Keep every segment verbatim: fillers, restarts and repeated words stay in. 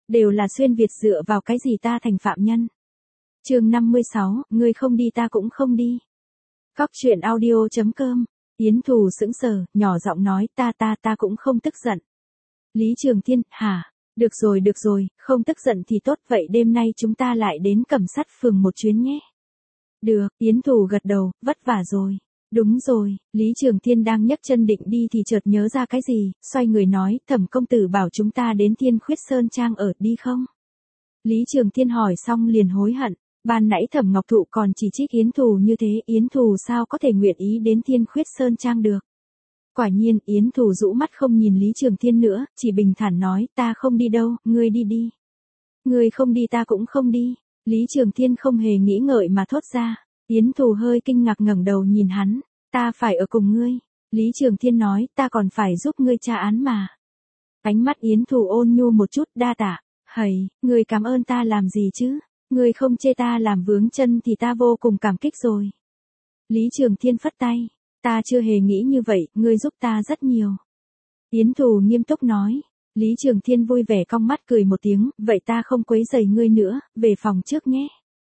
Đều là xuyên Việt, dựa vào cái gì ta thành phạm nhân. Chương năm mươi sáu, ngươi không đi ta cũng không đi. Cóc truyện audio chấm com. Yến Thù sững sờ, nhỏ giọng nói, ta ta ta cũng không tức giận. Lý Trường Thiên, hả? Được rồi được rồi, không tức giận thì tốt, vậy đêm nay chúng ta lại đến Cẩm Sắt phường một chuyến nhé. Được, Yến Thù gật đầu, vất vả rồi. Đúng rồi, Lý Trường Thiên đang nhấc chân định đi thì chợt nhớ ra cái gì, xoay người nói, Thẩm công tử bảo chúng ta đến Thiên Khuyết Sơn Trang ở, đi không? Lý Trường Thiên hỏi xong liền hối hận, ban nãy Thẩm Ngọc Thụ còn chỉ trích Yến Thù như thế, Yến Thù sao có thể nguyện ý đến Thiên Khuyết Sơn Trang được. Quả nhiên, Yến Thù rũ mắt không nhìn Lý Trường Thiên nữa, chỉ bình thản nói, ta không đi đâu, ngươi đi đi. Ngươi không đi ta cũng không đi. Lý Trường Thiên không hề nghĩ ngợi mà thốt ra. Yến Thù hơi kinh ngạc ngẩng đầu nhìn hắn, ta phải ở cùng ngươi. Lý Trường Thiên nói, ta còn phải giúp ngươi tra án mà. Ánh mắt Yến Thù ôn nhu một chút, đa tạ. Hầy, ngươi cảm ơn ta làm gì chứ? Ngươi không chê ta làm vướng chân thì ta vô cùng cảm kích rồi. Lý Trường Thiên phất tay, ta chưa hề nghĩ như vậy, ngươi giúp ta rất nhiều. Yến Thù nghiêm túc nói. Lý Trường Thiên vui vẻ cong mắt cười một tiếng, vậy ta không quấy rầy ngươi nữa, về phòng trước nhé.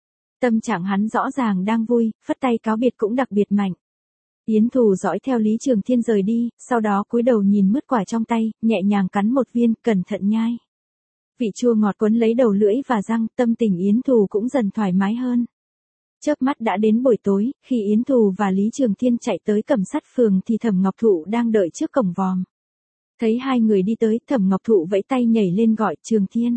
Tâm trạng hắn rõ ràng đang vui, phất tay cáo biệt cũng đặc biệt mạnh. Yến Thù dõi theo Lý Trường Thiên rời đi, sau đó cúi đầu nhìn mứt quả trong tay, nhẹ nhàng cắn một viên, cẩn thận nhai. Vị chua ngọt quấn lấy đầu lưỡi và răng, tâm tình Yến Thù cũng dần thoải mái hơn. Chớp mắt đã đến buổi tối, khi Yến Thù và Lý Trường Thiên chạy tới Cẩm Sắt phường thì Thẩm Ngọc Thụ đang đợi trước cổng vòm. Thấy hai người đi tới, Thẩm Ngọc Thụ vẫy tay nhảy lên gọi, Trường Thiên.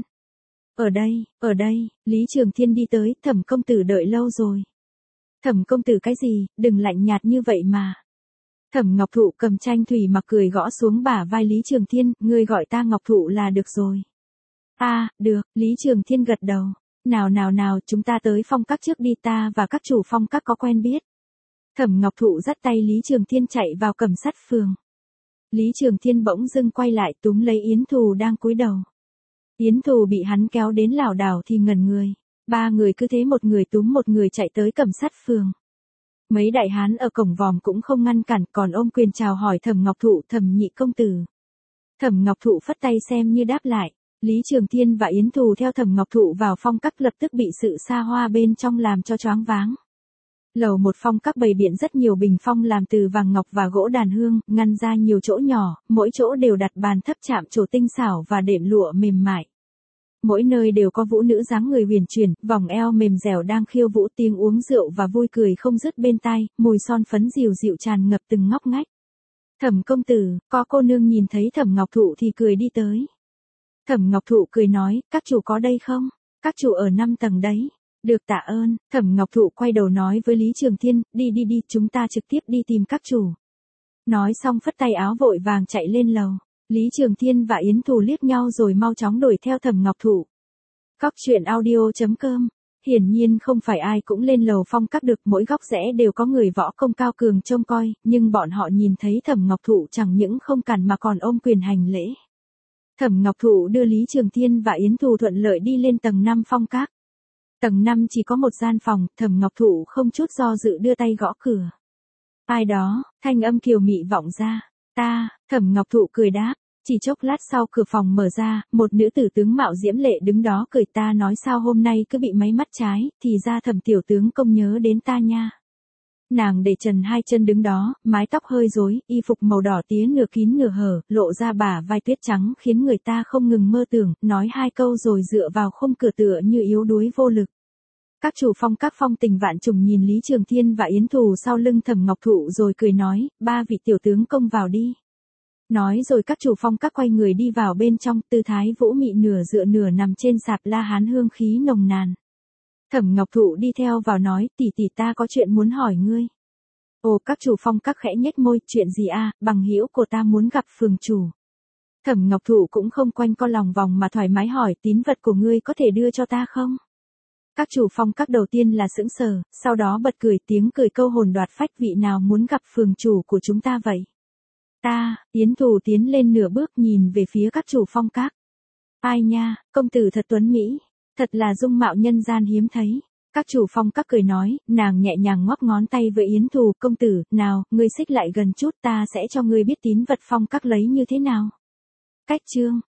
Ở đây, ở đây, Lý Trường Thiên đi tới, Thẩm công tử đợi lâu rồi. Thẩm công tử cái gì, đừng lạnh nhạt như vậy mà. Thẩm Ngọc Thụ cầm tranh thủy mặc cười gõ xuống bả vai Lý Trường Thiên, ngươi gọi ta Ngọc Thụ là được rồi. A, à, được, Lý Trường Thiên gật đầu. Nào nào nào, chúng ta tới phong các trước đi, ta và các chủ phong các có quen biết. Thẩm Ngọc Thụ dắt tay Lý Trường Thiên chạy vào Cẩm Sắt phường. Lý Trường Thiên bỗng dưng quay lại túm lấy Yến Thù đang cúi đầu. Yến Thù bị hắn kéo đến lảo đảo thì ngẩn người. Ba người cứ thế một người túm một người chạy tới Cẩm Sắt phường. Mấy đại hán ở cổng vòm cũng không ngăn cản, còn ôm quyền chào hỏi Thẩm Ngọc Thụ, Thẩm nhị công tử. Thẩm Ngọc Thụ phất tay xem như đáp lại. Lý Trường Thiên và Yến Thù theo Thẩm Ngọc Thụ vào phong các, lập tức bị sự xa hoa bên trong làm cho choáng váng. Lầu một phong các bày biện rất nhiều bình phong làm từ vàng ngọc và gỗ đàn hương, ngăn ra nhiều chỗ nhỏ, mỗi chỗ đều đặt bàn thấp chạm trổ tinh xảo và đệm lụa mềm mại. Mỗi nơi đều có vũ nữ dáng người huyền chuyển, vòng eo mềm dẻo đang khiêu vũ, tiếng uống rượu và vui cười không dứt bên tai, mùi son phấn dịu dịu tràn ngập từng ngóc ngách. Thẩm công tử, có cô nương nhìn thấy Thẩm Ngọc Thụ thì cười đi tới. Thẩm Ngọc Thụ cười nói, các chủ có đây không? Các chủ ở năm tầng đấy. Được tạ ơn, Thẩm Ngọc Thụ quay đầu nói với Lý Trường Thiên, đi đi đi, chúng ta trực tiếp đi tìm các chủ. Nói xong phất tay áo vội vàng chạy lên lầu. Lý Trường Thiên và Yến Thù liếc nhau rồi mau chóng đuổi theo Thẩm Ngọc Thụ. Cóc truyện audio chấm com. Hiển nhiên không phải ai cũng lên lầu phong các được, mỗi góc rẽ đều có người võ công cao cường trông coi, nhưng bọn họ nhìn thấy Thẩm Ngọc Thụ chẳng những không cản mà còn ôm quyền hành lễ. Thẩm Ngọc Thụ đưa Lý Trường Thiên và Yến Thù thuận lợi đi lên tầng năm phong các. Tầng năm chỉ có một gian phòng, Thẩm Ngọc Thụ không chút do dự đưa tay gõ cửa. Ai đó, thanh âm kiều mị vọng ra. Ta, Thẩm Ngọc Thụ cười đáp. Chỉ chốc lát sau cửa phòng mở ra, một nữ tử tướng mạo diễm lệ đứng đó cười, ta nói sao hôm nay cứ bị máy mắt trái, thì ra Thẩm tiểu tướng công nhớ đến ta nha. Nàng để trần hai chân đứng đó, mái tóc hơi rối, y phục màu đỏ tía nửa kín nửa hở, lộ ra bả vai tuyết trắng khiến người ta không ngừng mơ tưởng, nói hai câu rồi dựa vào khung cửa tựa như yếu đuối vô lực. Các chủ phong các phong tình vạn trùng nhìn Lý Trường Thiên và Yến Thù sau lưng Thẩm Ngọc Thụ rồi cười nói, ba vị tiểu tướng công vào đi. Nói rồi các chủ phong các quay người đi vào bên trong, tư thái vũ mị nửa dựa nửa nằm trên sạp la hán hương khí nồng nàn. Thẩm Ngọc Thụ đi theo vào nói, tỷ tỷ ta có chuyện muốn hỏi ngươi. Ồ, các chủ phong các khẽ nhếch môi, chuyện gì a? Bằng hữu của ta muốn gặp phường chủ. Thẩm Ngọc Thụ cũng không quanh co lòng vòng mà thoải mái hỏi, tín vật của ngươi có thể đưa cho ta không? Các chủ phong các đầu tiên là sững sờ, sau đó bật cười, tiếng cười câu hồn đoạt phách, vị nào muốn gặp phường chủ của chúng ta vậy? Ta, Yến Thù tiến lên nửa bước nhìn về phía các chủ phong các. Ai nha, công tử thật tuấn mỹ, thật là dung mạo nhân gian hiếm thấy. Các chủ phong các cười nói, nàng nhẹ nhàng ngoắc ngón tay với Yến Thù, công tử, nào, ngươi xích lại gần chút, ta sẽ cho ngươi biết tín vật phong các lấy như thế nào. Cách chương,